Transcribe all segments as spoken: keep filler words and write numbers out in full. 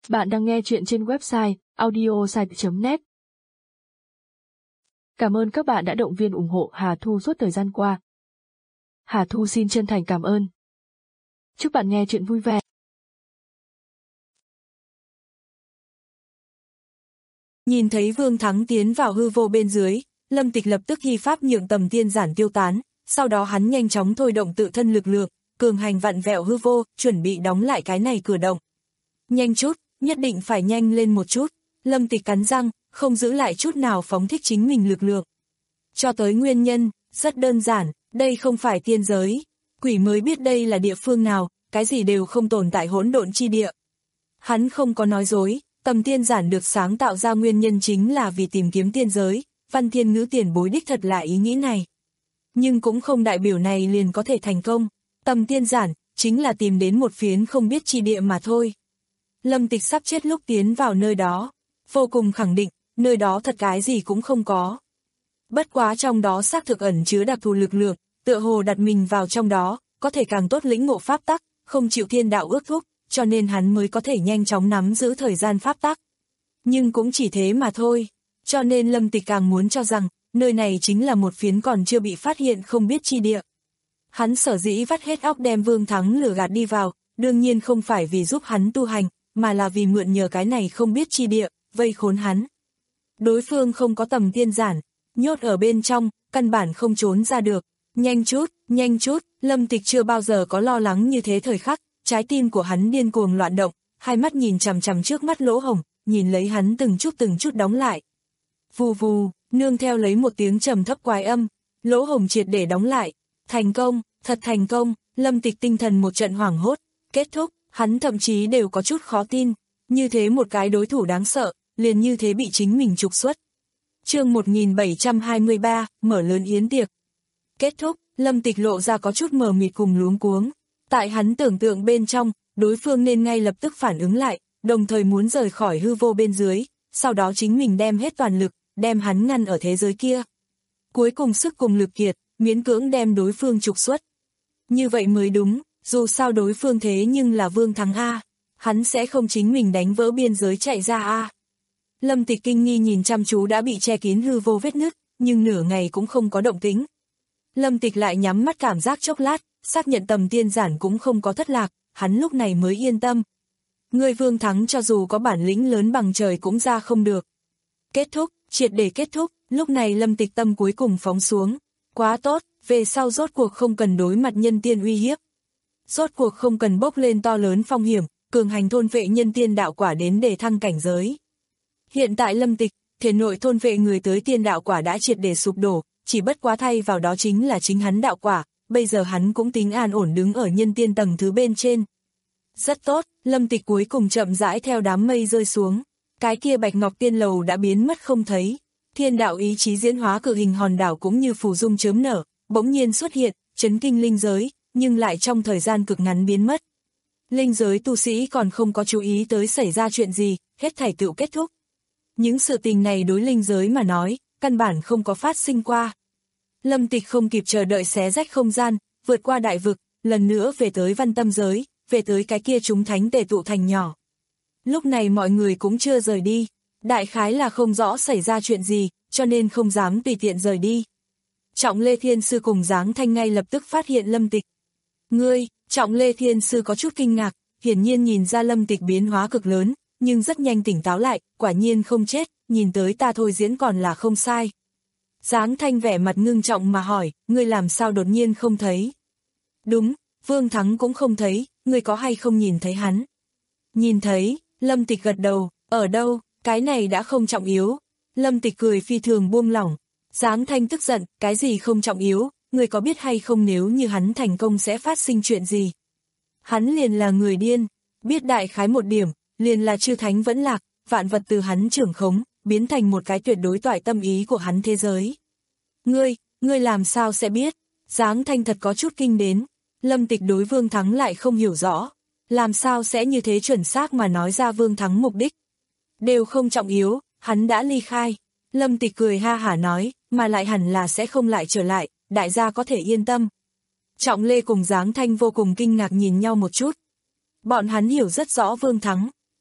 Bạn đang nghe chuyện trên website audiosite chấm net. Cảm ơn các bạn đã động viên ủng hộ Hà Thu suốt thời gian qua. Hà Thu xin chân thành cảm ơn. Chúc bạn nghe chuyện vui vẻ. Nhìn thấy Vương Thắng tiến vào hư vô bên dưới, Lâm Tịch lập tức hy pháp nhượng tầm tiên giản tiêu tán, sau đó hắn nhanh chóng thôi động tự thân lực lượng, cường hành vặn vẹo hư vô, chuẩn bị đóng lại cái này cửa động. Nhanh chút, nhất định phải nhanh lên một chút, Lâm Tịch cắn răng, không giữ lại chút nào phóng thích chính mình lực lượng. Cho tới nguyên nhân, rất đơn giản, đây không phải tiên giới, quỷ mới biết đây là địa phương nào, cái gì đều không tồn tại hỗn độn chi địa. Hắn không có nói dối, tầm tiên giản được sáng tạo ra nguyên nhân chính là vì tìm kiếm tiên giới, Văn Thiên Ngữ tiền bối đích thật là ý nghĩ này. Nhưng cũng không đại biểu này liền có thể thành công, tầm tiên giản, chính là tìm đến một phiến không biết chi địa mà thôi. Lâm Tịch sắp chết lúc tiến vào nơi đó, vô cùng khẳng định, nơi đó thật cái gì cũng không có. Bất quá trong đó xác thực ẩn chứa đặc thù lực lượng, tựa hồ đặt mình vào trong đó, có thể càng tốt lĩnh ngộ pháp tắc, không chịu thiên đạo ước thúc, cho nên hắn mới có thể nhanh chóng nắm giữ thời gian pháp tắc. Nhưng cũng chỉ thế mà thôi, cho nên Lâm Tịch càng muốn cho rằng, nơi này chính là một phiến còn chưa bị phát hiện không biết chi địa. Hắn sở dĩ vắt hết óc đem Vương Thắng lừa gạt đi vào, đương nhiên không phải vì giúp hắn tu hành, mà là vì mượn nhờ cái này không biết chi địa, vây khốn hắn. Đối phương không có tầm tiên giản, nhốt ở bên trong, căn bản không trốn ra được. Nhanh chút, nhanh chút, Lâm Tịch chưa bao giờ có lo lắng như thế thời khắc, trái tim của hắn điên cuồng loạn động, hai mắt nhìn chằm chằm trước mắt lỗ hổng, nhìn lấy hắn từng chút từng chút đóng lại. Vù vù, nương theo lấy một tiếng trầm thấp quái âm, lỗ hổng triệt để đóng lại. Thành công, thật thành công, Lâm Tịch tinh thần một trận hoảng hốt, kết thúc, hắn thậm chí đều có chút khó tin, như thế một cái đối thủ đáng sợ, liền như thế bị chính mình trục xuất. Chương một nghìn bảy trăm hai mươi ba, mở lớn yến tiệc. Kết thúc, Lâm Tịch lộ ra có chút mờ mịt cùng luống cuống. Tại hắn tưởng tượng bên trong, đối phương nên ngay lập tức phản ứng lại, đồng thời muốn rời khỏi hư vô bên dưới, sau đó chính mình đem hết toàn lực, đem hắn ngăn ở thế giới kia. Cuối cùng sức cùng lực kiệt, miễn cưỡng đem đối phương trục xuất. Như vậy mới đúng, dù sao đối phương thế nhưng là Vương Thắng A, hắn sẽ không chính mình đánh vỡ biên giới chạy ra A. Lâm Tịch kinh nghi nhìn chăm chú đã bị che kín hư vô vết nứt, nhưng nửa ngày cũng không có động tĩnh. Lâm Tịch lại nhắm mắt cảm giác chốc lát, xác nhận tầm tiên giản cũng không có thất lạc, hắn lúc này mới yên tâm. Người Vương Thắng cho dù có bản lĩnh lớn bằng trời cũng ra không được. Kết thúc, triệt để kết thúc, lúc này Lâm Tịch tâm cuối cùng phóng xuống. Quá tốt, về sau rốt cuộc không cần đối mặt nhân tiên uy hiếp. Rốt cuộc không cần bốc lên to lớn phong hiểm, cường hành thôn vệ nhân tiên đạo quả đến để thăng cảnh giới. Hiện tại Lâm Tịch, thể nội thôn vệ người tới tiên đạo quả đã triệt để sụp đổ, chỉ bất quá thay vào đó chính là chính hắn đạo quả, bây giờ hắn cũng tính an ổn đứng ở nhân tiên tầng thứ bên trên. Rất tốt, Lâm Tịch cuối cùng chậm rãi theo đám mây rơi xuống, cái kia Bạch Ngọc Tiên Lầu đã biến mất không thấy, thiên đạo ý chí diễn hóa cự hình hòn đảo cũng như phù dung chớm nở, bỗng nhiên xuất hiện, chấn kinh linh giới, nhưng lại trong thời gian cực ngắn biến mất. Linh giới tu sĩ còn không có chú ý tới xảy ra chuyện gì, hết thảy tựu kết thúc. Những sự tình này đối linh giới mà nói, căn bản không có phát sinh qua. Lâm Tịch không kịp chờ đợi xé rách không gian, vượt qua đại vực, lần nữa về tới văn tâm giới, về tới cái kia chúng thánh tề tụ thành nhỏ. Lúc này mọi người cũng chưa rời đi, đại khái là không rõ xảy ra chuyện gì, cho nên không dám tùy tiện rời đi. Trọng Lê Thiên Sư cùng Giáng Thanh ngay lập tức phát hiện Lâm Tịch. Ngươi, Trọng Lê Thiên Sư có chút kinh ngạc, hiển nhiên nhìn ra Lâm Tịch biến hóa cực lớn, nhưng rất nhanh tỉnh táo lại, quả nhiên không chết, nhìn tới ta thôi diễn còn là không sai. Giáng Thanh vẻ mặt ngưng trọng mà hỏi, ngươi làm sao đột nhiên không thấy? Đúng, Vương Thắng cũng không thấy, ngươi có hay không nhìn thấy hắn? Nhìn thấy, Lâm Tịch gật đầu, ở đâu, cái này đã không trọng yếu. Lâm Tịch cười phi thường buông lỏng. Giáng Thanh tức giận, cái gì không trọng yếu, ngươi có biết hay không nếu như hắn thành công sẽ phát sinh chuyện gì? Hắn liền là người điên, biết đại khái một điểm, liền là chư thánh vẫn lạc, vạn vật từ hắn trưởng khống, biến thành một cái tuyệt đối toại tâm ý của hắn thế giới. Ngươi, ngươi làm sao sẽ biết? Giáng Thanh thật có chút kinh đến, Lâm Tịch đối Vương Thắng lại không hiểu rõ, làm sao sẽ như thế chuẩn xác mà nói ra Vương Thắng mục đích. Đều không trọng yếu, hắn đã ly khai. Lâm Tịch cười ha hả nói, mà lại hẳn là sẽ không lại trở lại, đại gia có thể yên tâm. Trọng Lê cùng Giáng Thanh vô cùng kinh ngạc nhìn nhau một chút. Bọn hắn hiểu rất rõ Vương Thắng,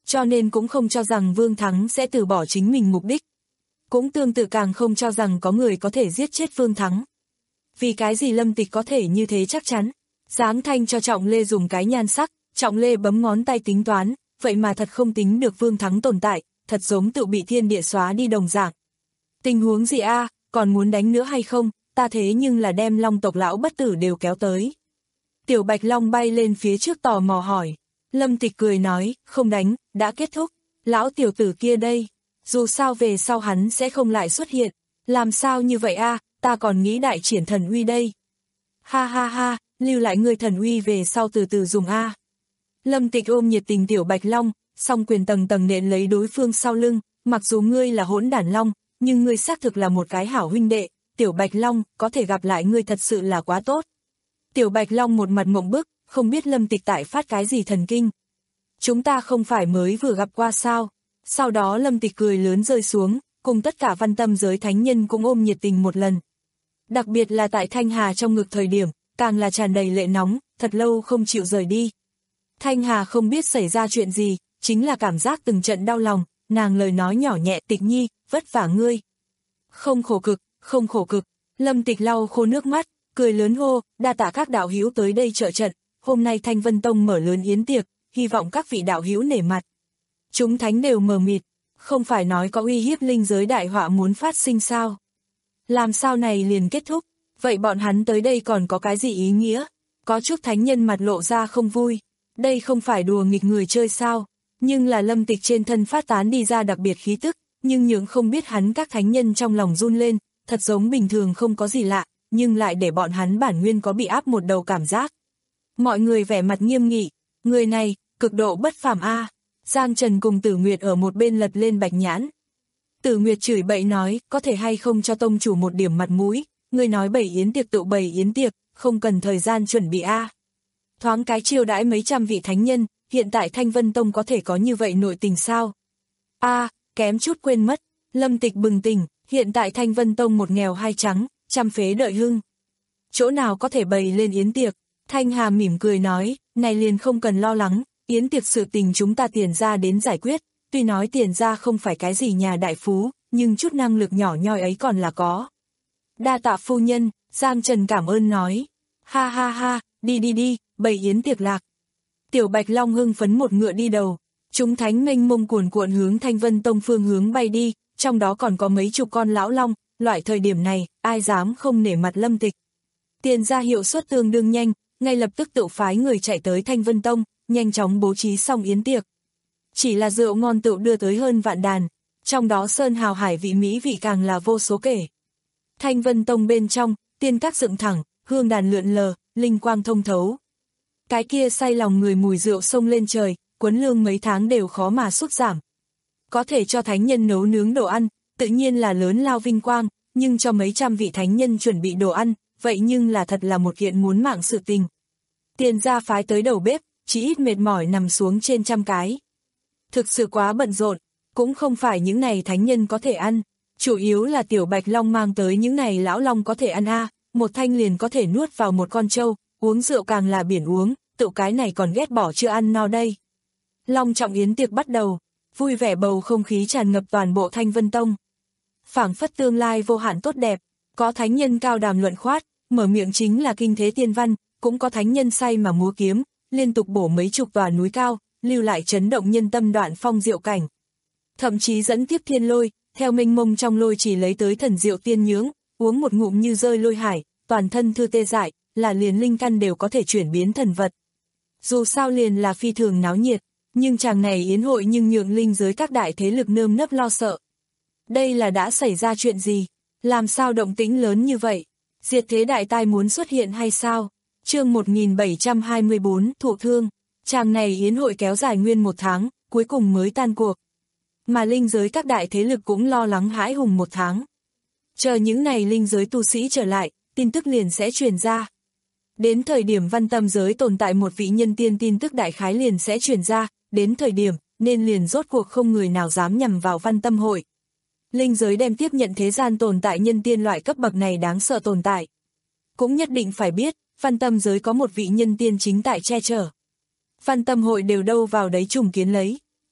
cho nên cũng không cho rằng Vương Thắng sẽ từ bỏ chính mình mục đích. Cũng tương tự càng không cho rằng có người có thể giết chết Vương Thắng. Vì cái gì Lâm Tịch có thể như thế chắc chắn? Giáng Thanh cho Trọng Lê dùng cái nhan sắc, Trọng Lê bấm ngón tay tính toán, vậy mà thật không tính được Vương Thắng tồn tại, thật giống tự bị thiên địa xóa đi đồng dạng. Tình huống gì a, à, còn muốn đánh nữa hay không, ta thế nhưng là đem Long tộc lão bất tử đều kéo tới. Tiểu Bạch Long bay lên phía trước tò mò hỏi. Lâm Tịch cười nói, không đánh, đã kết thúc, lão tiểu tử kia đây, dù sao về sau hắn sẽ không lại xuất hiện, làm sao như vậy a, à, ta còn nghĩ đại triển thần uy đây. Ha ha ha, lưu lại ngươi thần uy về sau từ từ dùng a. À. Lâm Tịch ôm nhiệt tình Tiểu Bạch Long, song quyền tầng tầng nện lấy đối phương sau lưng, mặc dù ngươi là hỗn đản long, nhưng ngươi xác thực là một cái hảo huynh đệ, Tiểu Bạch Long, có thể gặp lại ngươi thật sự là quá tốt. Tiểu Bạch Long một mặt mộng bức, không biết Lâm Tịch tại phát cái gì thần kinh. Chúng ta không phải mới vừa gặp qua sao? Sau đó Lâm Tịch cười lớn rơi xuống, cùng tất cả văn tâm giới thánh nhân cũng ôm nhiệt tình một lần. Đặc biệt là tại Thanh Hà trong ngực thời điểm, càng là tràn đầy lệ nóng, thật lâu không chịu rời đi. Thanh Hà không biết xảy ra chuyện gì, chính là cảm giác từng trận đau lòng, nàng lời nói nhỏ nhẹ, Tịch nhi, vất vả ngươi. Không khổ cực, không khổ cực, Lâm Tịch lau khô nước mắt, cười lớn hô, đa tạ các đạo hữu tới đây trợ trận, hôm nay Thanh Vân Tông mở lớn yến tiệc, hy vọng các vị đạo hữu nể mặt. Chúng thánh đều mờ mịt, không phải nói có uy hiếp linh giới đại họa muốn phát sinh sao? Làm sao này liền kết thúc, vậy bọn hắn tới đây còn có cái gì ý nghĩa? Có chút thánh nhân mặt lộ ra không vui, đây không phải đùa nghịch người chơi sao? Nhưng là Lâm Tịch trên thân phát tán đi ra đặc biệt khí tức, nhưng những không biết hắn các thánh nhân trong lòng run lên, thật giống bình thường không có gì lạ, nhưng lại để bọn hắn bản nguyên có bị áp một đầu cảm giác. Mọi người vẻ mặt nghiêm nghị, người này, cực độ bất phàm a. À. Giang Trần cùng Tử Nguyệt ở một bên lật lên bạch nhãn. Tử Nguyệt chửi bậy nói, có thể hay không cho tông chủ một điểm mặt mũi, người nói bày yến tiệc tự bày yến tiệc, không cần thời gian chuẩn bị a. À. Thoáng cái chiêu đãi mấy trăm vị thánh nhân, hiện tại Thanh Vân Tông có thể có như vậy nội tình sao? A, à, kém chút quên mất, Lâm Tịch bừng tỉnh, hiện tại Thanh Vân Tông một nghèo hai trắng, trăm phế đợi hưng. Chỗ nào có thể bày lên yến tiệc? Thanh Hà mỉm cười nói, này liền không cần lo lắng, yến tiệc sự tình chúng ta tiền ra đến giải quyết, tuy nói tiền ra không phải cái gì nhà đại phú, nhưng chút năng lực nhỏ nhoi ấy còn là có. Đa tạ phu nhân, Giang Trần cảm ơn nói, ha ha ha, đi đi đi, bày yến tiệc lạc. Tiểu Bạch Long hưng phấn một ngựa đi đầu, chúng thánh mênh mông cuồn cuộn hướng Thanh Vân Tông phương hướng bay đi, trong đó còn có mấy chục con lão long, loại thời điểm này, ai dám không nể mặt Lâm Tịch. Tiền ra hiệu suất tương đương nhanh, ngay lập tức tự phái người chạy tới Thanh Vân Tông, nhanh chóng bố trí xong yến tiệc. Chỉ là rượu ngon tựu đưa tới hơn vạn đàn, trong đó sơn hào hải vị mỹ vị càng là vô số kể. Thanh Vân Tông bên trong, tiên các dựng thẳng, hương đàn lượn lờ, linh quang thông thấu. Cái kia say lòng người mùi rượu sông lên trời, quấn lương mấy tháng đều khó mà sút giảm. Có thể cho thánh nhân nấu nướng đồ ăn, tự nhiên là lớn lao vinh quang, nhưng cho mấy trăm vị thánh nhân chuẩn bị đồ ăn, vậy nhưng là thật là một kiện muốn mạng sự tình. Tiền ra phái tới đầu bếp, chỉ ít mệt mỏi nằm xuống trên trăm cái. Thực sự quá bận rộn, cũng không phải những này thánh nhân có thể ăn, chủ yếu là Tiểu Bạch Long mang tới những này lão long có thể ăn a, à, một thanh liền có thể nuốt vào một con trâu, uống rượu càng là biển uống, tự cái này còn ghét bỏ chưa ăn no đây. Long trọng yến tiệc bắt đầu, vui vẻ bầu không khí tràn ngập toàn bộ Thanh Vân Tông. Phảng phất tương lai vô hạn tốt đẹp, có thánh nhân cao đàm luận khoát, mở miệng chính là kinh thế tiên văn, cũng có thánh nhân say mà múa kiếm, liên tục bổ mấy chục tòa núi cao, lưu lại chấn động nhân tâm đoạn phong diệu cảnh. Thậm chí dẫn tiếp thiên lôi, theo mênh mông trong lôi chỉ lấy tới thần diệu tiên nhướng, uống một ngụm như rơi lôi hải, toàn thân thư tê dại, là liền linh căn đều có thể chuyển biến thần vật. Dù sao liền là phi thường náo nhiệt, nhưng chàng này yến hội nhưng nhượng linh giới các đại thế lực nơm nớp lo sợ. Đây là đã xảy ra chuyện gì? Làm sao động tĩnh lớn như vậy? Diệt thế đại tai muốn xuất hiện hay sao? Chương một nghìn bảy trăm hai mươi tư, thụ thương. Chàng này yến hội kéo dài nguyên một tháng, cuối cùng mới tan cuộc. Mà linh giới các đại thế lực cũng lo lắng hãi hùng một tháng. Chờ những này linh giới tu sĩ trở lại, tin tức liền sẽ truyền ra. Đến thời điểm văn tâm giới tồn tại một vị nhân tiên tin tức đại khái liền sẽ truyền ra, đến thời điểm, nên liền rốt cuộc không người nào dám nhằm vào văn tâm hội. Linh giới đem tiếp nhận thế gian tồn tại nhân tiên loại cấp bậc này đáng sợ tồn tại. Cũng nhất định phải biết, văn tâm giới có một vị nhân tiên chính tại che chở. Văn tâm hội đều đâu vào đấy trùng kiến lấy.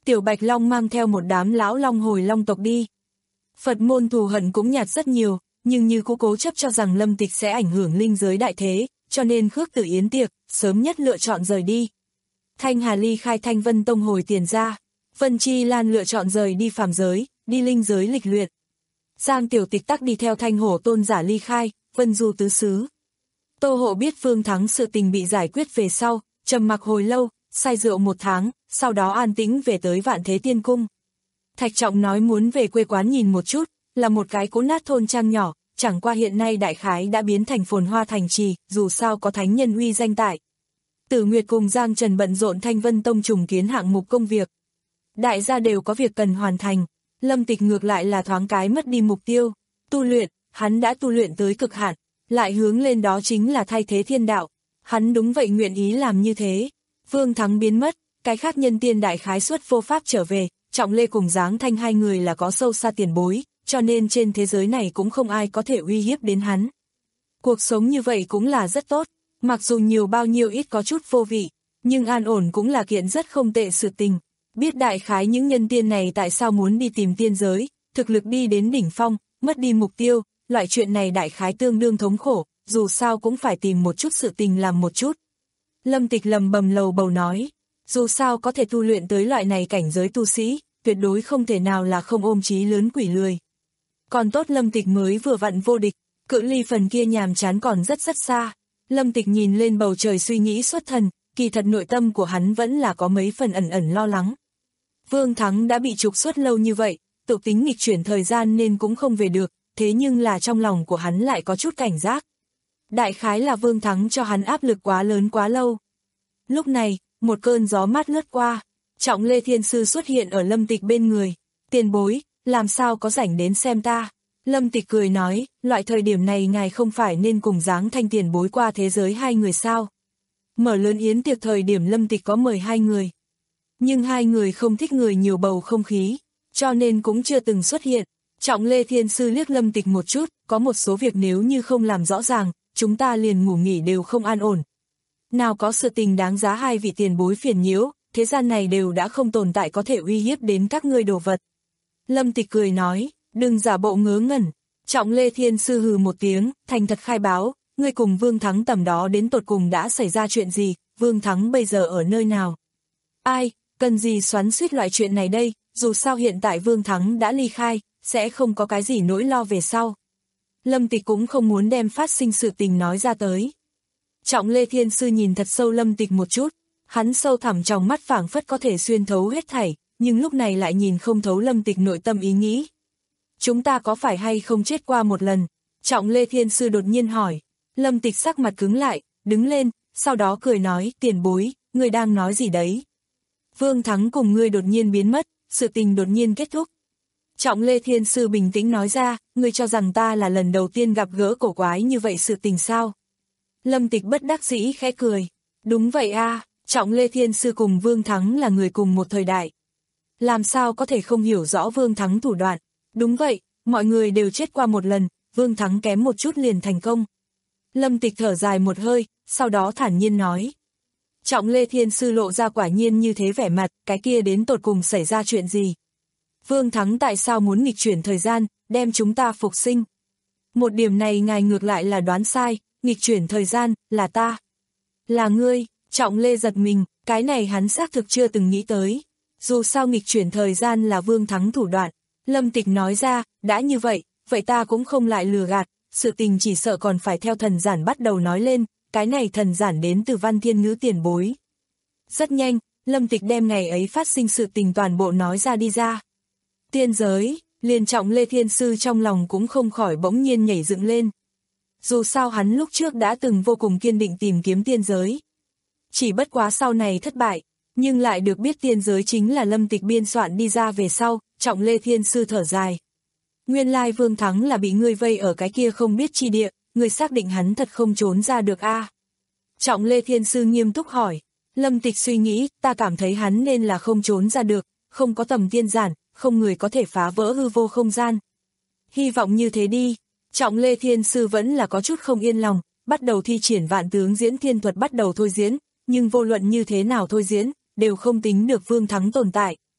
Tiểu Bạch Long mang theo một đám lão long hồi long tộc đi. Phật môn thù hận cũng nhạt rất nhiều, nhưng như cũ cố chấp cho rằng Lâm Tịch sẽ ảnh hưởng linh giới đại thế, cho nên Khước Tử Yến tiệc, sớm nhất lựa chọn rời đi. Thanh Hà ly khai Thanh Vân Tông hồi tiền ra, Vân Chi Lan lựa chọn rời đi phàm giới, đi linh giới lịch luyện. Giang Tiểu Tịch tắc đi theo Thanh Hổ tôn giả ly khai, Vân Du tứ xứ. Tô Hộ biết Vương Thắng sự tình bị giải quyết về sau, trầm mặc hồi lâu, say rượu một tháng, sau đó an tĩnh về tới Vạn Thế Tiên Cung. Thạch Trọng nói muốn về quê quán nhìn một chút, là một cái cũ nát thôn trang nhỏ, chẳng qua hiện nay đại khái đã biến thành phồn hoa thành trì, dù sao có thánh nhân uy danh tại. Tử Nguyệt cùng Giang Trần bận rộn Thanh Vân Tông trùng kiến hạng mục công việc. Đại gia đều có việc cần hoàn thành, Lâm Tịch ngược lại là thoáng cái mất đi mục tiêu. Tu luyện, hắn đã tu luyện tới cực hạn, lại hướng lên đó chính là thay thế thiên đạo. Hắn đúng vậy nguyện ý làm như thế. Vương Thắng biến mất, cái khác nhân tiên đại khái xuất vô pháp trở về, Trọng Lê cùng Giáng Thanh hai người là có sâu xa tiền bối, cho nên trên thế giới này cũng không ai có thể uy hiếp đến hắn. Cuộc sống như vậy cũng là rất tốt, mặc dù nhiều bao nhiêu ít có chút vô vị, nhưng an ổn cũng là kiện rất không tệ sự tình. Biết đại khái những nhân tiên này tại sao muốn đi tìm tiên giới, thực lực đi đến đỉnh phong, mất đi mục tiêu, loại chuyện này đại khái tương đương thống khổ, dù sao cũng phải tìm một chút sự tình làm một chút. Lâm Tịch lầm bầm lầu bầu nói, dù sao có thể tu luyện tới loại này cảnh giới tu sĩ, tuyệt đối không thể nào là không ôm chí lớn quỷ lười. Còn tốt Lâm Tịch mới vừa vặn vô địch, cự ly phần kia nhàm chán còn rất rất xa. Lâm Tịch nhìn lên bầu trời suy nghĩ xuất thần, kỳ thật nội tâm của hắn vẫn là có mấy phần ẩn ẩn lo lắng. Vương Thắng đã bị trục xuất lâu như vậy, tự tính nghịch chuyển thời gian nên cũng không về được, thế nhưng là trong lòng của hắn lại có chút cảnh giác. Đại khái là Vương Thắng cho hắn áp lực quá lớn quá lâu. Lúc này, một cơn gió mát lướt qua, Trọng Lê Thiên Sư xuất hiện ở Lâm Tịch bên người. Tiền bối, làm sao có rảnh đến xem ta? Lâm Tịch cười nói, loại thời điểm này ngài không phải nên cùng Giáng Thanh tiền bối qua thế giới hai người sao? Mở lớn yến tiệc thời điểm Lâm Tịch có mời hai người. Nhưng hai người không thích người nhiều bầu không khí, cho nên cũng chưa từng xuất hiện. Trọng Lê Thiên Sư liếc Lâm Tịch một chút, có một số việc nếu như không làm rõ ràng, chúng ta liền ngủ nghỉ đều không an ổn. Nào có sự tình đáng giá hai vị tiền bối phiền nhiễu, thế gian này đều đã không tồn tại có thể uy hiếp đến các ngươi đồ vật. Lâm Tịch cười nói, đừng giả bộ ngớ ngẩn. Trọng Lê Thiên Sư hừ một tiếng, thành thật khai báo, ngươi cùng Vương Thắng tầm đó đến tột cùng đã xảy ra chuyện gì, Vương Thắng bây giờ ở nơi nào? Ai, cần gì xoắn xuýt loại chuyện này đây, dù sao hiện tại Vương Thắng đã ly khai, sẽ không có cái gì nỗi lo về sau. Lâm Tịch cũng không muốn đem phát sinh sự tình nói ra tới. Trọng Lê Thiên Sư nhìn thật sâu Lâm Tịch một chút, hắn sâu thẳm trong mắt phảng phất có thể xuyên thấu hết thảy, nhưng lúc này lại nhìn không thấu Lâm Tịch nội tâm ý nghĩ. Chúng ta có phải hay không chết qua một lần? Trọng Lê Thiên Sư đột nhiên hỏi. Lâm Tịch sắc mặt cứng lại, đứng lên, sau đó cười nói, tiền bối, ngươi đang nói gì đấy? Vương Thắng cùng ngươi đột nhiên biến mất, sự tình đột nhiên kết thúc. Trọng Lê Thiên Sư bình tĩnh nói ra, ngươi cho rằng ta là lần đầu tiên gặp gỡ cổ quái như vậy sự tình sao? Lâm Tịch bất đắc dĩ khẽ cười. Đúng vậy a, Trọng Lê Thiên Sư cùng Vương Thắng là người cùng một thời đại. Làm sao có thể không hiểu rõ Vương Thắng thủ đoạn? Đúng vậy, mọi người đều chết qua một lần, Vương Thắng kém một chút liền thành công. Lâm Tịch thở dài một hơi, sau đó thản nhiên nói. Trọng Lê Thiên Sư lộ ra quả nhiên như thế vẻ mặt, cái kia đến tột cùng xảy ra chuyện gì? Vương Thắng tại sao muốn nghịch chuyển thời gian, đem chúng ta phục sinh? Một điểm này ngài ngược lại là đoán sai, nghịch chuyển thời gian, là ta. Là ngươi, Trọng Lê giật mình, cái này hắn xác thực chưa từng nghĩ tới. Dù sao nghịch chuyển thời gian là Vương Thắng thủ đoạn. Lâm Tịch nói ra, đã như vậy, vậy ta cũng không lại lừa gạt, sự tình chỉ sợ còn phải theo thần giản bắt đầu nói lên, cái này thần giản đến từ Văn Thiên Ngữ tiền bối. Rất nhanh, Lâm Tịch đem ngày ấy phát sinh sự tình toàn bộ nói ra đi ra. Tiên giới, liền Trọng Lê Thiên Sư trong lòng cũng không khỏi bỗng nhiên nhảy dựng lên. Dù sao hắn lúc trước đã từng vô cùng kiên định tìm kiếm tiên giới. Chỉ bất quá sau này thất bại, nhưng lại được biết tiên giới chính là Lâm Tịch biên soạn đi ra về sau, Trọng Lê Thiên Sư thở dài. Nguyên lai Vương Thắng là bị ngươi vây ở cái kia không biết chi địa, ngươi xác định hắn thật không trốn ra được a? À? Trọng Lê Thiên Sư nghiêm túc hỏi. Lâm Tịch suy nghĩ, ta cảm thấy hắn nên là không trốn ra được, không có tầm tiên giản, không người có thể phá vỡ hư vô không gian. Hy vọng như thế đi. Trọng Lê Thiên Sư vẫn là có chút không yên lòng, bắt đầu thi triển vạn tướng diễn thiên thuật bắt đầu thôi diễn, nhưng vô luận như thế nào thôi diễn, đều không tính được Vương Thắng tồn tại.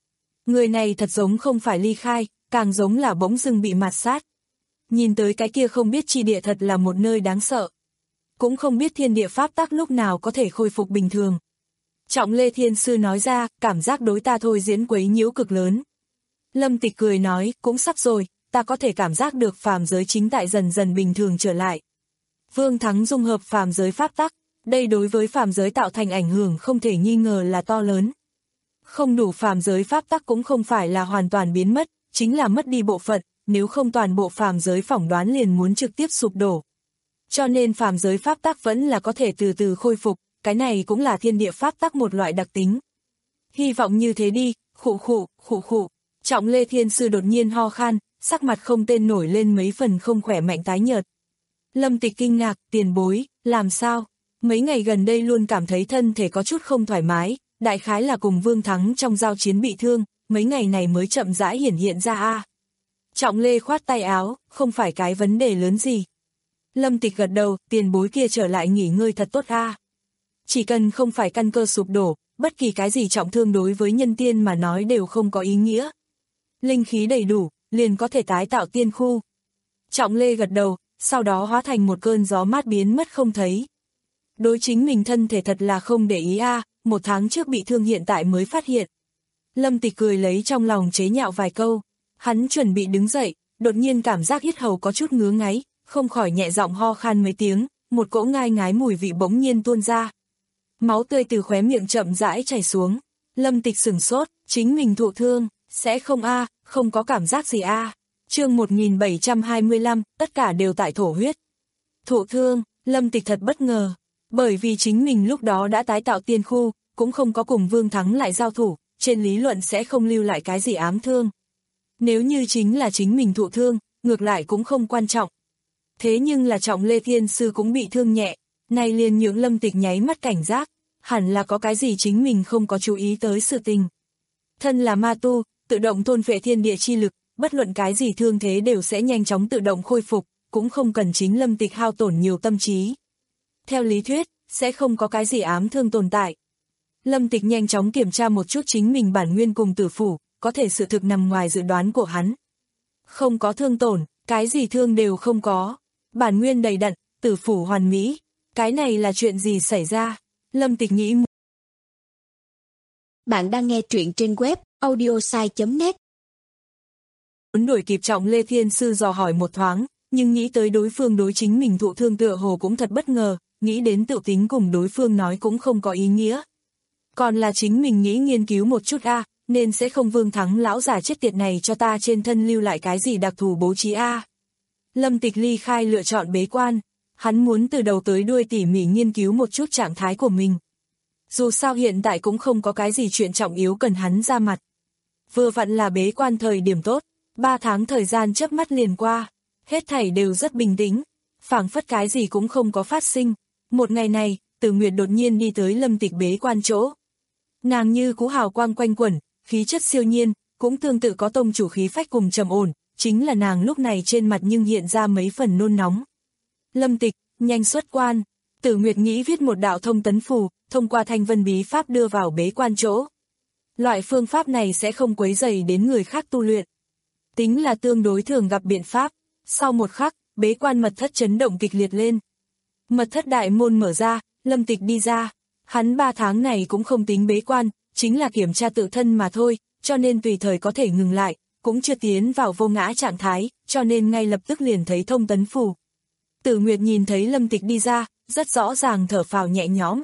Người này thật giống không phải ly khai, càng giống là bỗng dưng bị mạt sát. Nhìn tới cái kia không biết chi địa thật là một nơi đáng sợ. Cũng không biết thiên địa pháp tắc lúc nào có thể khôi phục bình thường. Trọng Lê Thiên Sư nói ra, cảm giác đối ta thôi diễn quấy nhiễu cực lớn. Lâm Tịch cười nói, cũng sắp rồi, ta có thể cảm giác được phàm giới chính tại dần dần bình thường trở lại. Vương Thắng dung hợp phàm giới pháp tắc, đây đối với phàm giới tạo thành ảnh hưởng không thể nghi ngờ là to lớn. Không đủ phàm giới pháp tắc cũng không phải là hoàn toàn biến mất, chính là mất đi bộ phận, nếu không toàn bộ phàm giới phỏng đoán liền muốn trực tiếp sụp đổ. Cho nên phàm giới pháp tắc vẫn là có thể từ từ khôi phục, cái này cũng là thiên địa pháp tắc một loại đặc tính. Hy vọng như thế đi, khụ khụ, khụ khụ. Trọng Lê Thiên Sư đột nhiên ho khan, sắc mặt không tên nổi lên mấy phần không khỏe mạnh tái nhợt. Lâm Tịch kinh ngạc, tiền bối, làm sao? Mấy ngày gần đây luôn cảm thấy thân thể có chút không thoải mái, đại khái là cùng Vương Thắng trong giao chiến bị thương, mấy ngày này mới chậm rãi hiển hiện ra a. Trọng Lê khoát tay áo, không phải cái vấn đề lớn gì. Lâm Tịch gật đầu, tiền bối kia trở lại nghỉ ngơi thật tốt a. Chỉ cần không phải căn cơ sụp đổ, bất kỳ cái gì trọng thương đối với nhân tiên mà nói đều không có ý nghĩa. Linh khí đầy đủ, liền có thể tái tạo tiên khu. Trọng Lê gật đầu, sau đó hóa thành một cơn gió mát biến mất không thấy. Đối chính mình thân thể thật là không để ý a, một tháng trước bị thương hiện tại mới phát hiện. Lâm Tịch cười lấy trong lòng chế nhạo vài câu, hắn chuẩn bị đứng dậy, đột nhiên cảm giác yết hầu có chút ngứa ngáy, không khỏi nhẹ giọng ho khan mấy tiếng, một cỗ ngai ngái mùi vị bỗng nhiên tuôn ra. Máu tươi từ khóe miệng chậm rãi chảy xuống, Lâm Tịch sửng sốt, chính mình thụ thương, sẽ không a, không có cảm giác gì a. Chương một nghìn bảy trăm hai mươi lăm, tất cả đều tại thổ huyết. Thụ thương, Lâm Tịch thật bất ngờ, bởi vì chính mình lúc đó đã tái tạo tiên khu, cũng không có cùng Vương Thắng lại giao thủ, trên lý luận sẽ không lưu lại cái gì ám thương. Nếu như chính là chính mình thụ thương, ngược lại cũng không quan trọng. Thế nhưng là Trọng Lê Thiên Sư cũng bị thương nhẹ, này liền nhượng Lâm Tịch nháy mắt cảnh giác, hẳn là có cái gì chính mình không có chú ý tới sự tình. Thân là ma tu, tự động thôn phệ thiên địa chi lực, bất luận cái gì thương thế đều sẽ nhanh chóng tự động khôi phục, cũng không cần chính Lâm Tịch hao tổn nhiều tâm trí. Theo lý thuyết, sẽ không có cái gì ám thương tồn tại. Lâm Tịch nhanh chóng kiểm tra một chút chính mình bản nguyên cùng tử phủ, có thể sự thực nằm ngoài dự đoán của hắn. Không có thương tổn, cái gì thương đều không có. Bản nguyên đầy đặn, tử phủ hoàn mỹ. Cái này là chuyện gì xảy ra? Lâm Tịch nghĩ. Bạn đang nghe truyện trên web audiosai chấm net. Muốn đuổi kịp Trọng Lê Thiên Sư dò hỏi một thoáng, nhưng nghĩ tới đối phương đối chính mình thụ thương tựa hồ cũng thật bất ngờ, nghĩ đến tự tính cùng đối phương nói cũng không có ý nghĩa. Còn là chính mình nghĩ nghiên cứu một chút a, à, nên sẽ không Vương Thắng lão giả chết tiệt này cho ta trên thân lưu lại cái gì đặc thù bố trí a. À. Lâm Tịch ly khai lựa chọn bế quan, hắn muốn từ đầu tới đuôi tỉ mỉ nghiên cứu một chút trạng thái của mình. Dù sao hiện tại cũng không có cái gì chuyện trọng yếu cần hắn ra mặt. Vừa vặn là bế quan thời điểm tốt, ba tháng thời gian chớp mắt liền qua, hết thảy đều rất bình tĩnh, phảng phất cái gì cũng không có phát sinh. Một ngày này, Tử Nguyệt đột nhiên đi tới Lâm Tịch bế quan chỗ. Nàng như cú hào quang quanh quẩn, khí chất siêu nhiên, cũng tương tự có tông chủ khí phách cùng trầm ổn, chính là nàng lúc này trên mặt nhưng hiện ra mấy phần nôn nóng. Lâm Tịch, nhanh xuất quan. Tử Nguyệt nghĩ viết một đạo thông tấn phù, thông qua thanh vân bí pháp đưa vào bế quan chỗ. Loại phương pháp này sẽ không quấy rầy đến người khác tu luyện. Tính là tương đối thường gặp biện pháp. Sau một khắc, bế quan mật thất chấn động kịch liệt lên. Mật thất đại môn mở ra, Lâm Tịch đi ra. Hắn ba tháng này cũng không tính bế quan, chính là kiểm tra tự thân mà thôi, cho nên tùy thời có thể ngừng lại, cũng chưa tiến vào vô ngã trạng thái, cho nên ngay lập tức liền thấy thông tấn phù. Tử Nguyệt nhìn thấy Lâm Tịch đi ra, rất rõ ràng thở phào nhẹ nhõm.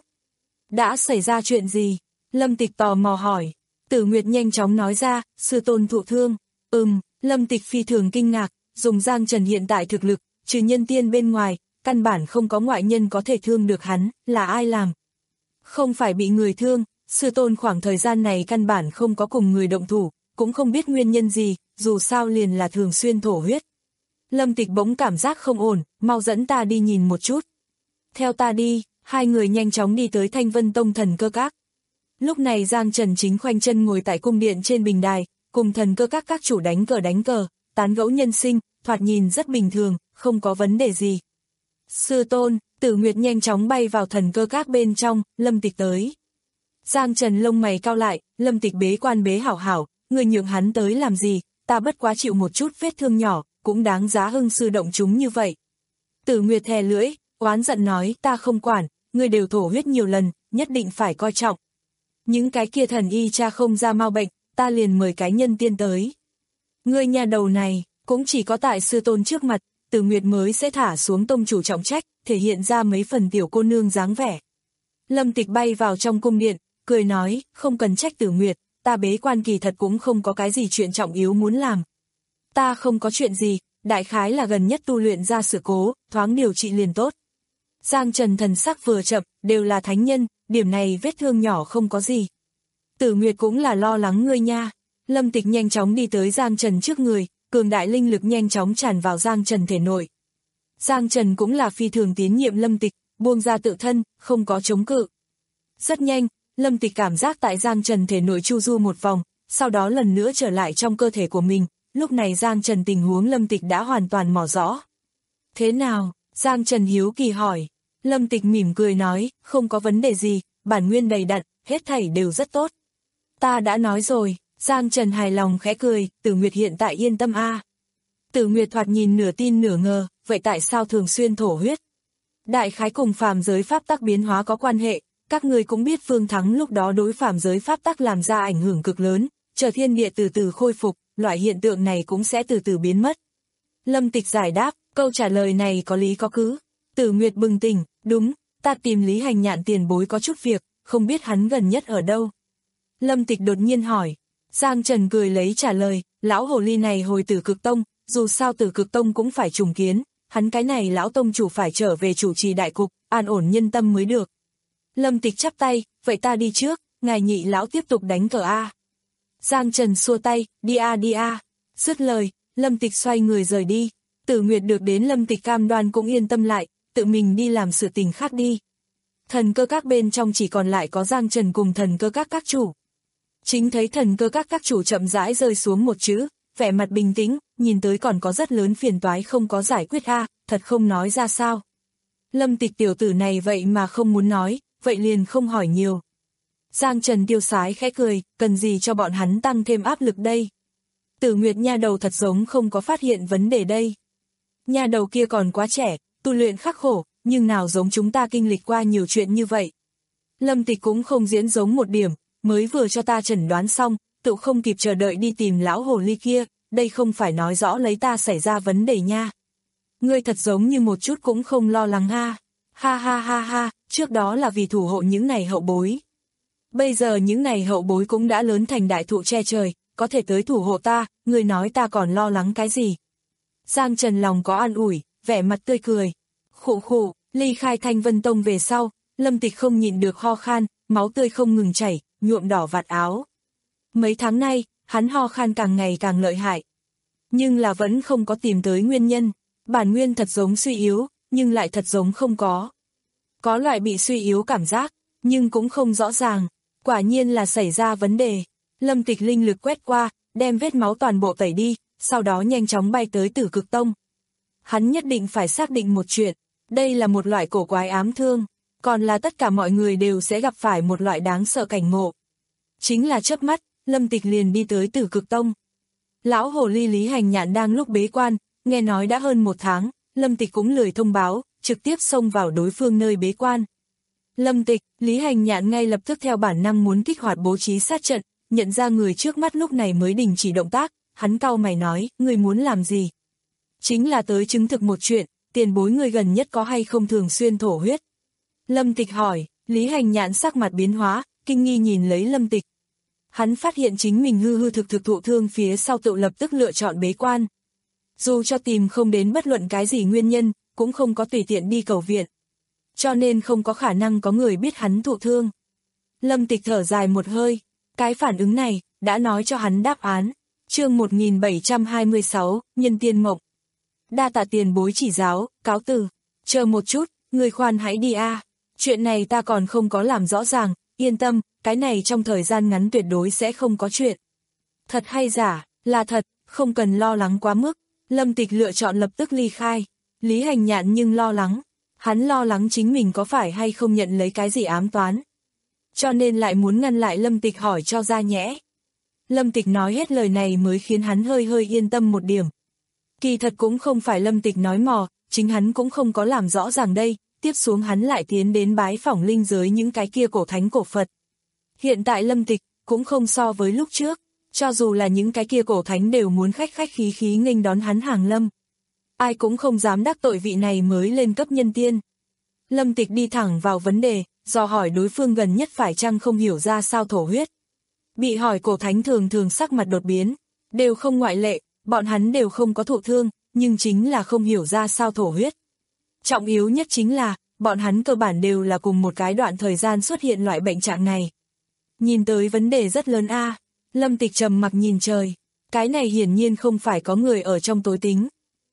Đã xảy ra chuyện gì? Lâm Tịch tò mò hỏi. Tử Nguyệt nhanh chóng nói ra, sư tôn thụ thương. Ừm, Lâm Tịch phi thường kinh ngạc, dùng Giang Trần hiện tại thực lực, trừ nhân tiên bên ngoài, căn bản không có ngoại nhân có thể thương được hắn, là ai làm? Không phải bị người thương, sư tôn khoảng thời gian này căn bản không có cùng người động thủ, cũng không biết nguyên nhân gì, dù sao liền là thường xuyên thổ huyết. Lâm Tịch bỗng cảm giác không ổn, mau dẫn ta đi nhìn một chút. Theo ta đi, hai người nhanh chóng đi tới Thanh Vân Tông Thần Cơ Các. Lúc này Giang Trần chính khoanh chân ngồi tại cung điện trên bình đài, cùng Thần Cơ Các các chủ đánh cờ đánh cờ, tán gẫu nhân sinh, thoạt nhìn rất bình thường, không có vấn đề gì. Sư tôn, Tử Nguyệt nhanh chóng bay vào Thần Cơ Các bên trong, Lâm Tịch tới. Giang Trần lông mày cao lại, Lâm Tịch bế quan bế hảo hảo, người nhượng hắn tới làm gì, ta bất quá chịu một chút vết thương nhỏ, cũng đáng giá hưng sư động chúng như vậy. Tử Nguyệt thè lưỡi, oán giận nói, ta không quản, ngươi đều thổ huyết nhiều lần, nhất định phải coi trọng. Những cái kia thần y cha không ra mau bệnh, ta liền mời cái nhân tiên tới. Ngươi nhà đầu này, cũng chỉ có tại sư tôn trước mặt, Tử Nguyệt mới sẽ thả xuống tông chủ trọng trách, thể hiện ra mấy phần tiểu cô nương dáng vẻ. Lâm Tịch bay vào trong cung điện, cười nói, không cần trách Tử Nguyệt, ta bế quan kỳ thật cũng không có cái gì chuyện trọng yếu muốn làm. Ta không có chuyện gì, đại khái là gần nhất tu luyện ra sự cố, thoáng điều trị liền tốt. Giang Trần thần sắc vừa chậm, đều là thánh nhân, điểm này vết thương nhỏ không có gì. Tử Nguyệt cũng là lo lắng ngươi nha. Lâm Tịch nhanh chóng đi tới Giang Trần trước người, cường đại linh lực nhanh chóng tràn vào Giang Trần thể nội. Giang Trần cũng là phi thường tín nhiệm Lâm Tịch, buông ra tự thân, không có chống cự. Rất nhanh, Lâm Tịch cảm giác tại Giang Trần thể nội chu du một vòng, sau đó lần nữa trở lại trong cơ thể của mình, lúc này Giang Trần tình huống Lâm Tịch đã hoàn toàn mò rõ. Thế nào? Giang Trần hiếu kỳ hỏi. Lâm Tịch mỉm cười nói, không có vấn đề gì, bản nguyên đầy đặn, hết thảy đều rất tốt. Ta đã nói rồi. Giang Trần hài lòng khẽ cười, Tử Nguyệt hiện tại yên tâm a. À. Tử Nguyệt thoạt nhìn nửa tin nửa ngờ, vậy tại sao thường xuyên thổ huyết? Đại khái cùng phàm giới pháp tắc biến hóa có quan hệ, các người cũng biết Phương Thắng lúc đó đối phàm giới pháp tắc làm ra ảnh hưởng cực lớn, chờ thiên địa từ từ khôi phục, loại hiện tượng này cũng sẽ từ từ biến mất. Lâm Tịch giải đáp, câu trả lời này có lý có cứ. Tử Nguyệt bừng tỉnh, đúng, ta tìm Lý Hành Nhạn tiền bối có chút việc, không biết hắn gần nhất ở đâu. Lâm Tịch đột nhiên hỏi. Giang Trần cười lấy trả lời, lão hồ ly này hồi Tử Cực Tông, dù sao Tử Cực Tông cũng phải trùng kiến, hắn cái này lão tông chủ phải trở về chủ trì đại cục, an ổn nhân tâm mới được. Lâm Tịch chắp tay, vậy ta đi trước, ngài nhị lão tiếp tục đánh cờ a. Giang Trần xua tay, đi a đi a. Dứt lời, Lâm Tịch xoay người rời đi. Tử Nguyệt được đến Lâm Tịch cam đoan cũng yên tâm lại, tự mình đi làm sự tình khác đi. Thần cơ các bên trong chỉ còn lại có Giang Trần cùng thần cơ các các chủ. Chính thấy thần cơ các các chủ chậm rãi rơi xuống một chữ, vẻ mặt bình tĩnh, nhìn tới còn có rất lớn phiền toái không có giải quyết a, thật không nói ra sao. Lâm Tịch tiểu tử này vậy mà không muốn nói, vậy liền không hỏi nhiều. Giang Trần tiêu sái khẽ cười, cần gì cho bọn hắn tăng thêm áp lực đây. Tử Nguyệt nha đầu thật giống không có phát hiện vấn đề đây. Nha đầu kia còn quá trẻ, tu luyện khắc khổ, nhưng nào giống chúng ta kinh lịch qua nhiều chuyện như vậy. Lâm Tịch cũng không diễn giống một điểm, mới vừa cho ta chẩn đoán xong, tự không kịp chờ đợi đi tìm lão hồ ly kia, đây không phải nói rõ lấy ta xảy ra vấn đề nha. Ngươi thật giống như một chút cũng không lo lắng ha. Ha ha ha ha, trước đó là vì thủ hộ những này hậu bối. Bây giờ những này hậu bối cũng đã lớn thành đại thụ che trời, có thể tới thủ hộ ta, ngươi nói ta còn lo lắng cái gì. Giang Trần lòng có an ủi, vẻ mặt tươi cười. Khụ khụ, ly khai Thanh Vân Tông về sau, Lâm Tịch không nhịn được ho khan, máu tươi không ngừng chảy, nhuộm đỏ vạt áo. Mấy tháng nay, hắn ho khan càng ngày càng lợi hại. Nhưng là vẫn không có tìm tới nguyên nhân, bản nguyên thật giống suy yếu, nhưng lại thật giống không có. Có loại bị suy yếu cảm giác, nhưng cũng không rõ ràng, quả nhiên là xảy ra vấn đề. Lâm Tịch linh lực quét qua, đem vết máu toàn bộ tẩy đi, sau đó nhanh chóng bay tới Tử Cực Tông. Hắn nhất định phải xác định một chuyện, đây là một loại cổ quái ám thương, còn là tất cả mọi người đều sẽ gặp phải một loại đáng sợ cảnh ngộ. Chính là chớp mắt, Lâm Tịch liền đi tới Tử Cực Tông. Lão hồ ly Lý Hành Nhạn đang lúc bế quan, nghe nói đã hơn một tháng, Lâm Tịch cũng lười thông báo, trực tiếp xông vào đối phương nơi bế quan. Lâm Tịch, Lý Hành Nhạn ngay lập tức theo bản năng muốn kích hoạt bố trí sát trận, nhận ra người trước mắt lúc này mới đình chỉ động tác, hắn cau mày nói, người muốn làm gì? Chính là tới chứng thực một chuyện, tiền bối người gần nhất có hay không thường xuyên thổ huyết? Lâm Tịch hỏi, Lý Hành Nhạn sắc mặt biến hóa, kinh nghi nhìn lấy Lâm Tịch. Hắn phát hiện chính mình hư hư thực thực thụ thương phía sau tự lập tức lựa chọn bế quan. Dù cho tìm không đến bất luận cái gì nguyên nhân, cũng không có tùy tiện đi cầu viện. Cho nên không có khả năng có người biết hắn thụ thương. Lâm Tịch thở dài một hơi, cái phản ứng này, đã nói cho hắn đáp án. Chương một nghìn bảy trăm hai mươi sáu, Nhân Tiên Mộng. Đa tạ tiền bối chỉ giáo, cáo từ. Chờ một chút, người khoan hãy đi a. À. Chuyện này ta còn không có làm rõ ràng, yên tâm, cái này trong thời gian ngắn tuyệt đối sẽ không có chuyện. Thật hay giả, là thật, không cần lo lắng quá mức. Lâm Tịch lựa chọn lập tức ly khai. Lý Hành Nhạn nhưng lo lắng. Hắn lo lắng chính mình có phải hay không nhận lấy cái gì ám toán. Cho nên lại muốn ngăn lại Lâm Tịch hỏi cho ra nhẽ. Lâm Tịch nói hết lời này mới khiến hắn hơi hơi yên tâm một điểm. Kỳ thật cũng không phải Lâm Tịch nói mò, chính hắn cũng không có làm rõ ràng đây, tiếp xuống hắn lại tiến đến bái phỏng linh giới những cái kia cổ thánh cổ Phật. Hiện tại Lâm Tịch cũng không so với lúc trước, cho dù là những cái kia cổ thánh đều muốn khách khách khí khí nghênh đón hắn hàng lâm. Ai cũng không dám đắc tội vị này mới lên cấp nhân tiên. Lâm Tịch đi thẳng vào vấn đề, dò hỏi đối phương gần nhất phải chăng không hiểu ra sao thổ huyết. Bị hỏi cổ thánh thường thường sắc mặt đột biến, đều không ngoại lệ, bọn hắn đều không có thụ thương, nhưng chính là không hiểu ra sao thổ huyết. Trọng yếu nhất chính là, bọn hắn cơ bản đều là cùng một cái đoạn thời gian xuất hiện loại bệnh trạng này. Nhìn tới vấn đề rất lớn a. À. Lâm Tịch trầm mặc nhìn trời, cái này hiển nhiên không phải có người ở trong tối tính,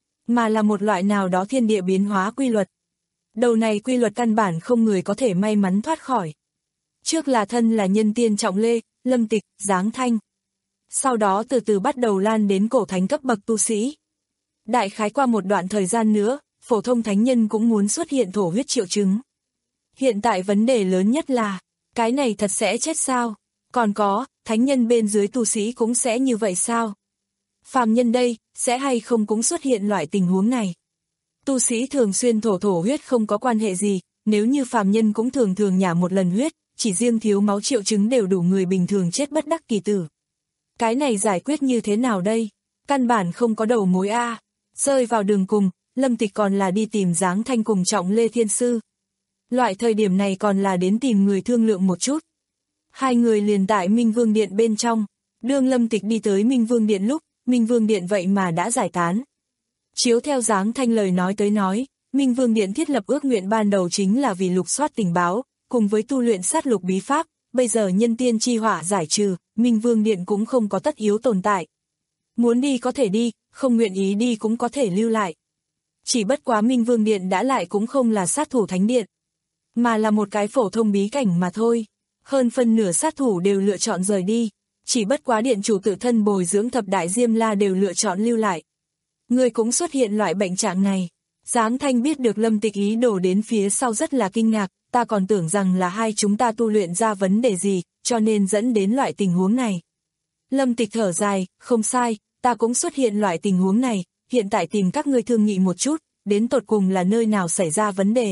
mà là một loại nào đó thiên địa biến hóa quy luật. Đầu này quy luật căn bản không người có thể may mắn thoát khỏi. Trước là thân là nhân tiên Trọng Lê, Lâm Tịch, Giáng Thanh. Sau đó từ từ bắt đầu lan đến cổ thánh cấp bậc tu sĩ. Đại khái qua một đoạn thời gian nữa, phổ thông thánh nhân cũng muốn xuất hiện thổ huyết triệu chứng. Hiện tại vấn đề lớn nhất là, cái này thật sẽ chết sao? Còn có, thánh nhân bên dưới tu sĩ cũng sẽ như vậy sao? Phàm nhân đây, sẽ hay không cũng xuất hiện loại tình huống này? Tu sĩ thường xuyên thổ thổ huyết không có quan hệ gì, nếu như phàm nhân cũng thường thường nhả một lần huyết, chỉ riêng thiếu máu triệu chứng đều đủ người bình thường chết bất đắc kỳ tử. Cái này giải quyết như thế nào đây? Căn bản không có đầu mối a. À. Rơi vào đường cùng, Lâm Tịch còn là đi tìm Giáng Thanh cùng Trọng Lê Thiên Sư. Loại thời điểm này còn là đến tìm người thương lượng một chút. Hai người liền tại Minh Vương Điện bên trong. Đương Lâm Tịch đi tới Minh Vương Điện lúc, Minh Vương Điện vậy mà đã giải tán. Chiếu theo Giáng Thanh lời nói tới nói, Minh Vương Điện thiết lập ước nguyện ban đầu chính là vì lục soát tình báo, cùng với tu luyện sát lục bí pháp, bây giờ nhân tiên chi hỏa giải trừ, Minh Vương Điện cũng không có tất yếu tồn tại. Muốn đi có thể đi, không nguyện ý đi cũng có thể lưu lại. Chỉ bất quá Minh Vương Điện đã lại cũng không là sát thủ thánh điện, mà là một cái phổ thông bí cảnh mà thôi. Hơn phân nửa sát thủ đều lựa chọn rời đi, chỉ bất quá điện chủ tự thân bồi dưỡng thập đại Diêm La đều lựa chọn lưu lại. Người cũng xuất hiện loại bệnh trạng này. Giáng Thanh biết được Lâm Tịch ý đồ đến phía sau rất là kinh ngạc, ta còn tưởng rằng là hai chúng ta tu luyện ra vấn đề gì, cho nên dẫn đến loại tình huống này. Lâm Tịch thở dài, không sai, ta cũng xuất hiện loại tình huống này, hiện tại tìm các ngươi thương nghị một chút, đến tột cùng là nơi nào xảy ra vấn đề.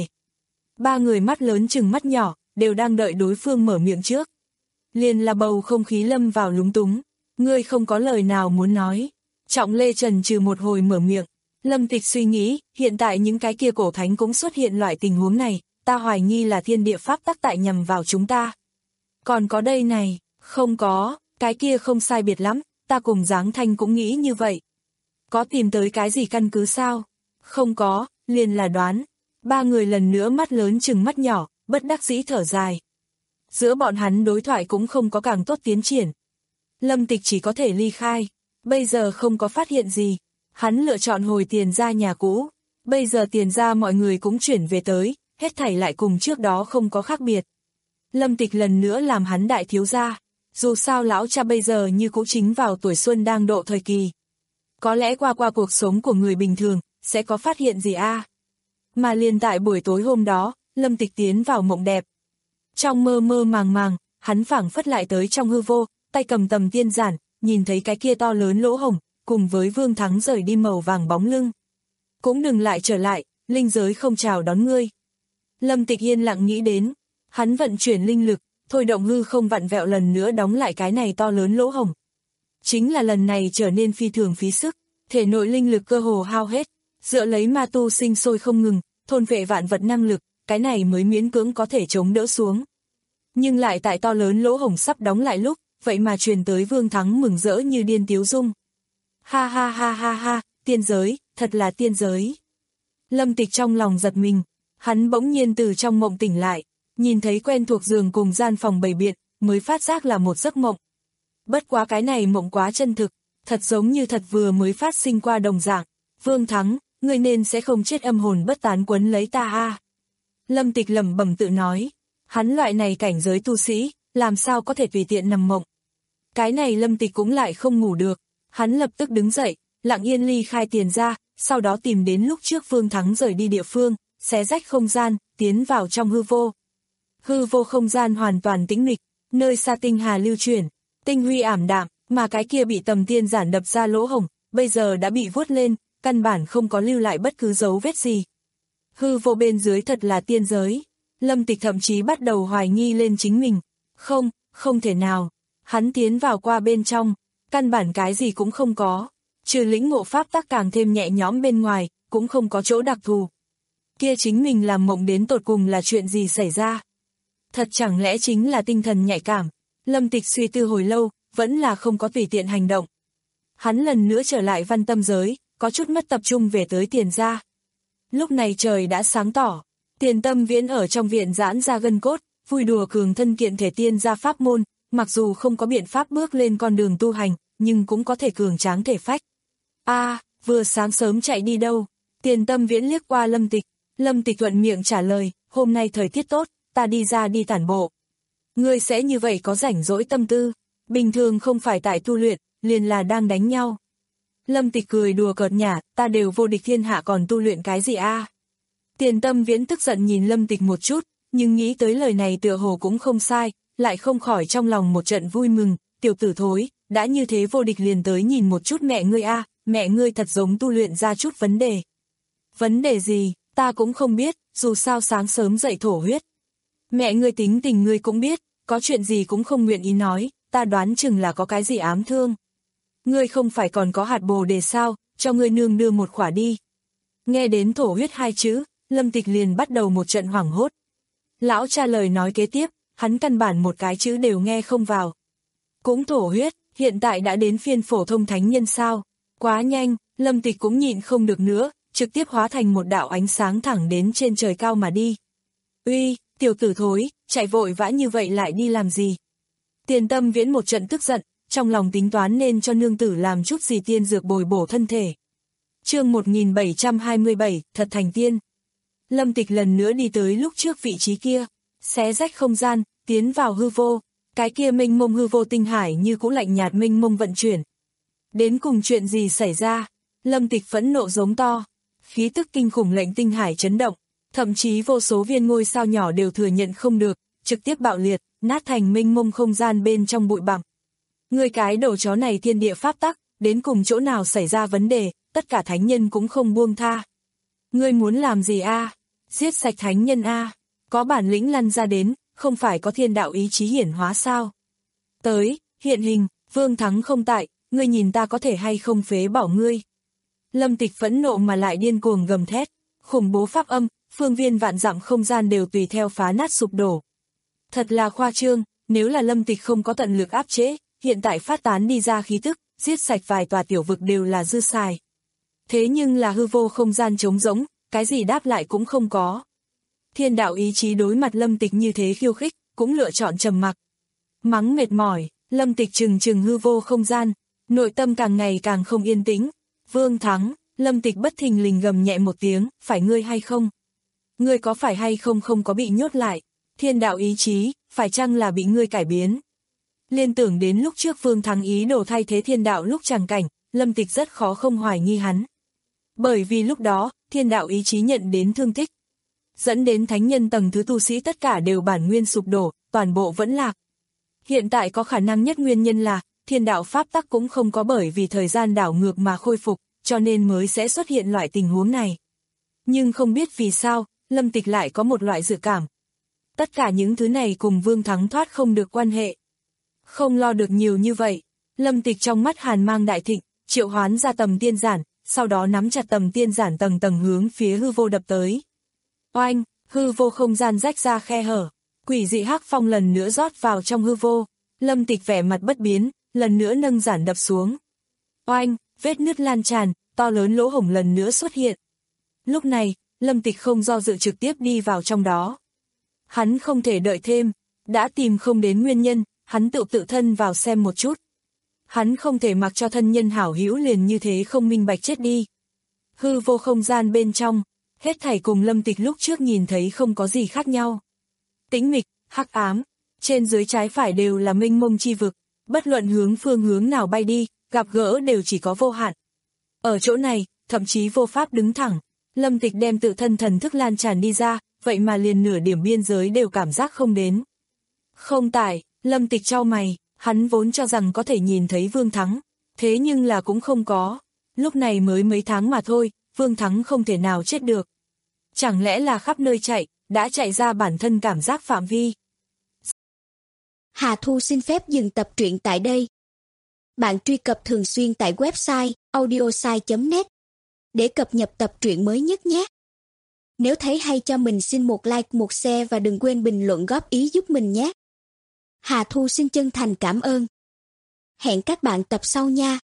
Ba người mắt lớn chừng mắt nhỏ, đều đang đợi đối phương mở miệng trước. Liền là bầu không khí lâm vào lúng túng, ngươi không có lời nào muốn nói. Trọng Lê trần trừ một hồi mở miệng, Lâm Tịch suy nghĩ, hiện tại những cái kia cổ thánh cũng xuất hiện loại tình huống này, ta hoài nghi là thiên địa pháp tắc tại nhằm vào chúng ta. Còn có đây này, không có, cái kia không sai biệt lắm, ta cùng Giáng Thanh cũng nghĩ như vậy. Có tìm tới cái gì căn cứ sao? Không có, liền là đoán. Ba người lần nữa mắt lớn chừng mắt nhỏ, bất đắc dĩ thở dài. Giữa bọn hắn đối thoại cũng không có càng tốt tiến triển. Lâm Tịch chỉ có thể ly khai, bây giờ không có phát hiện gì. Hắn lựa chọn hồi tiền ra nhà cũ, bây giờ tiền ra mọi người cũng chuyển về tới, hết thảy lại cùng trước đó không có khác biệt. Lâm Tịch lần nữa làm hắn đại thiếu gia, dù sao lão cha bây giờ như cũ chính vào tuổi xuân đang độ thời kỳ. Có lẽ qua qua cuộc sống của người bình thường, sẽ có phát hiện gì a? À? Mà liền tại buổi tối hôm đó, Lâm Tịch tiến vào mộng đẹp. Trong mơ mơ màng màng, hắn phảng phất lại tới trong hư vô, tay cầm tầm tiên giản, nhìn thấy cái kia to lớn lỗ hổng, cùng với Vương Thắng rời đi màu vàng bóng lưng. Cũng đừng lại trở lại, linh giới không chào đón ngươi. Lâm Tịch yên lặng nghĩ đến, hắn vận chuyển linh lực, thôi động hư không vặn vẹo lần nữa đóng lại cái này to lớn lỗ hổng. Chính là lần này trở nên phi thường phí sức, thể nội linh lực cơ hồ hao hết, dựa lấy ma tu sinh sôi không ngừng, thôn vệ vạn vật năng lực, cái này mới miễn cưỡng có thể chống đỡ xuống. Nhưng lại tại to lớn lỗ hổng sắp đóng lại lúc, vậy mà truyền tới Vương Thắng mừng rỡ như điên tiếu dung. Ha ha ha ha ha, tiên giới, thật là tiên giới. Lâm Tịch trong lòng giật mình, hắn bỗng nhiên từ trong mộng tỉnh lại, nhìn thấy quen thuộc giường cùng gian phòng bày biện, mới phát giác là một giấc mộng. Bất quá cái này mộng quá chân thực, thật giống như thật vừa mới phát sinh qua đồng dạng. Vương Thắng, ngươi nên sẽ không chết âm hồn bất tán quấn lấy ta a. Lâm Tịch lẩm bẩm tự nói, hắn loại này cảnh giới tu sĩ, làm sao có thể tùy tiện nằm mộng. Cái này Lâm Tịch cũng lại không ngủ được, hắn lập tức đứng dậy, lặng yên ly khai tiền ra, sau đó tìm đến lúc trước Vương Thắng rời đi địa phương, xé rách không gian, tiến vào trong hư vô. Hư vô không gian hoàn toàn tĩnh mịch, nơi xa tinh hà lưu chuyển, tinh huy ảm đạm, Mà cái kia bị tầm tiên giản đập ra lỗ hổng, bây giờ đã bị vuốt lên, căn bản không có lưu lại bất cứ dấu vết gì. Hư vô bên dưới thật là tiên giới. Lâm Tịch thậm chí bắt đầu hoài nghi lên chính mình. Không, không thể nào. Hắn tiến vào qua bên trong, căn bản cái gì cũng không có. Trừ lĩnh ngộ pháp tắc càng thêm nhẹ nhõm bên ngoài, cũng không có chỗ đặc thù. Kia chính mình làm mộng đến tột cùng là chuyện gì xảy ra? Thật chẳng lẽ chính là tinh thần nhạy cảm? Lâm Tịch suy tư hồi lâu, vẫn là không có tùy tiện hành động. Hắn lần nữa trở lại văn tâm giới, có chút mất tập trung về tới Tiền gia. Lúc này trời đã sáng tỏ, Tiền Tâm Viễn ở trong viện giãn ra gân cốt, vui đùa cường thân kiện thể tiên gia pháp môn, mặc dù không có biện pháp bước lên con đường tu hành, nhưng cũng có thể cường tráng thể phách. A, à, vừa sáng sớm chạy đi đâu? Tiền Tâm Viễn liếc qua Lâm Tịch, Lâm Tịch thuận miệng trả lời, hôm nay thời tiết tốt, ta đi ra đi tản bộ. Ngươi sẽ như vậy có rảnh rỗi tâm tư, bình thường không phải tại tu luyện, liền là đang đánh nhau. Lâm Tịch cười đùa cợt nhả, ta đều vô địch thiên hạ còn tu luyện cái gì a? À? Tiền Tâm Viễn tức giận nhìn Lâm Tịch một chút, nhưng nghĩ tới lời này tựa hồ cũng không sai, lại không khỏi trong lòng một trận vui mừng, tiểu tử thối, đã như thế vô địch liền tới nhìn một chút mẹ ngươi a, à, mẹ ngươi thật giống tu luyện ra chút vấn đề. Vấn đề gì, ta cũng không biết, dù sao sáng sớm dậy thổ huyết. Mẹ ngươi tính tình ngươi cũng biết, có chuyện gì cũng không nguyện ý nói, ta đoán chừng là có cái gì ám thương. Ngươi không phải còn có hạt bồ đề sao, cho ngươi nương đưa một khỏa đi. Nghe đến thổ huyết hai chữ, Lâm Tịch liền bắt đầu một trận hoảng hốt. Lão cha lời nói kế tiếp, hắn căn bản một cái chữ đều nghe không vào. Cũng thổ huyết, hiện tại đã đến phiên phổ thông thánh nhân sao. Quá nhanh, Lâm Tịch cũng nhịn không được nữa, trực tiếp hóa thành một đạo ánh sáng thẳng đến trên trời cao mà đi. Uy, tiểu tử thối, chạy vội vã như vậy lại đi làm gì? Tiền Tâm Viễn một trận tức giận, trong lòng tính toán nên cho nương tử làm chút gì tiên dược bồi bổ thân thể. Chương một nghìn bảy trăm hai mươi bảy, thật thành tiên. Lâm Tịch lần nữa đi tới lúc trước vị trí kia, xé rách không gian, tiến vào hư vô, cái kia mênh mông hư vô tinh hải như cũ lạnh nhạt mênh mông vận chuyển. Đến cùng chuyện gì xảy ra? Lâm Tịch phẫn nộ giống to, khí tức kinh khủng lệnh tinh hải chấn động, thậm chí vô số viên ngôi sao nhỏ đều thừa nhận không được, trực tiếp bạo liệt, nát thành mênh mông không gian bên trong bụi bặm. Người cái đầu chó này thiên địa pháp tắc, đến cùng chỗ nào xảy ra vấn đề, tất cả thánh nhân cũng không buông tha. Ngươi muốn làm gì a? À? Giết sạch thánh nhân a? À? Có bản lĩnh lăn ra đến, không phải có thiên đạo ý chí hiển hóa sao? Tới, hiện hình, Vương Thắng không tại, ngươi nhìn ta có thể hay không phế bỏ ngươi. Lâm Tịch phẫn nộ mà lại điên cuồng gầm thét, khủng bố pháp âm, phương viên vạn dặm không gian đều tùy theo phá nát sụp đổ. Thật là khoa trương, nếu là Lâm Tịch không có tận lực áp chế, hiện tại phát tán đi ra khí tức, giết sạch vài tòa tiểu vực đều là dư xài. Thế nhưng là hư vô không gian trống rỗng, cái gì đáp lại cũng không có. Thiên đạo ý chí đối mặt Lâm Tịch như thế khiêu khích, cũng lựa chọn trầm mặc. Mắng mệt mỏi, Lâm Tịch trừng trừng hư vô không gian, nội tâm càng ngày càng không yên tĩnh. Vương Thắng, Lâm Tịch bất thình lình gầm nhẹ một tiếng, phải ngươi hay không? Ngươi có phải hay không không có bị nhốt lại? Thiên đạo ý chí, phải chăng là bị ngươi cải biến? Liên tưởng đến lúc trước Vương Thắng ý đồ thay thế thiên đạo lúc tràng cảnh, Lâm Tịch rất khó không hoài nghi hắn. Bởi vì lúc đó, thiên đạo ý chí nhận đến thương tích, dẫn đến thánh nhân tầng thứ tu sĩ tất cả đều bản nguyên sụp đổ, toàn bộ vẫn lạc. Hiện tại có khả năng nhất nguyên nhân là, thiên đạo pháp tắc cũng không có bởi vì thời gian đảo ngược mà khôi phục, cho nên mới sẽ xuất hiện loại tình huống này. Nhưng không biết vì sao, Lâm Tịch lại có một loại dự cảm. Tất cả những thứ này cùng Vương Thắng thoát không được quan hệ. Không lo được nhiều như vậy, Lâm Tịch trong mắt hàn mang đại thịnh, triệu hoán ra tầm tiên giản, sau đó nắm chặt tầm tiên giản tầng tầng hướng phía hư vô đập tới. Oanh, hư vô không gian rách ra khe hở, quỷ dị hắc phong lần nữa rót vào trong hư vô, Lâm Tịch vẻ mặt bất biến, lần nữa nâng giản đập xuống. Oanh, vết nứt lan tràn, to lớn lỗ hổng lần nữa xuất hiện. Lúc này, Lâm Tịch không do dự trực tiếp đi vào trong đó. Hắn không thể đợi thêm, đã tìm không đến nguyên nhân, hắn tự tự thân vào xem một chút. Hắn không thể mặc cho thân nhân hảo hữu liền như thế không minh bạch chết đi. Hư vô không gian bên trong, hết thảy cùng Lâm Tịch lúc trước nhìn thấy không có gì khác nhau. Tĩnh mịch, hắc ám, trên dưới trái phải đều là mênh mông chi vực, bất luận hướng phương hướng nào bay đi, gặp gỡ đều chỉ có vô hạn. Ở chỗ này, thậm chí vô pháp đứng thẳng, Lâm Tịch đem tự thân thần thức lan tràn đi ra, vậy mà liền nửa điểm biên giới đều cảm giác không đến. Không tải, Lâm Tịch chau mày, Hắn vốn cho rằng có thể nhìn thấy Vương Thắng, thế nhưng là cũng không có. Lúc này mới mấy tháng mà thôi, Vương Thắng không thể nào chết được. Chẳng lẽ là khắp nơi chạy, đã chạy ra bản thân cảm giác phạm vi. Hà Thu xin phép dừng tập truyện tại đây. Bạn truy cập thường xuyên tại website audiosai chấm net để cập nhật tập truyện mới nhất nhé. Nếu thấy hay cho mình xin một like, một share và đừng quên bình luận góp ý giúp mình nhé. Hà Thu xin chân thành cảm ơn. Hẹn các bạn tập sau nha.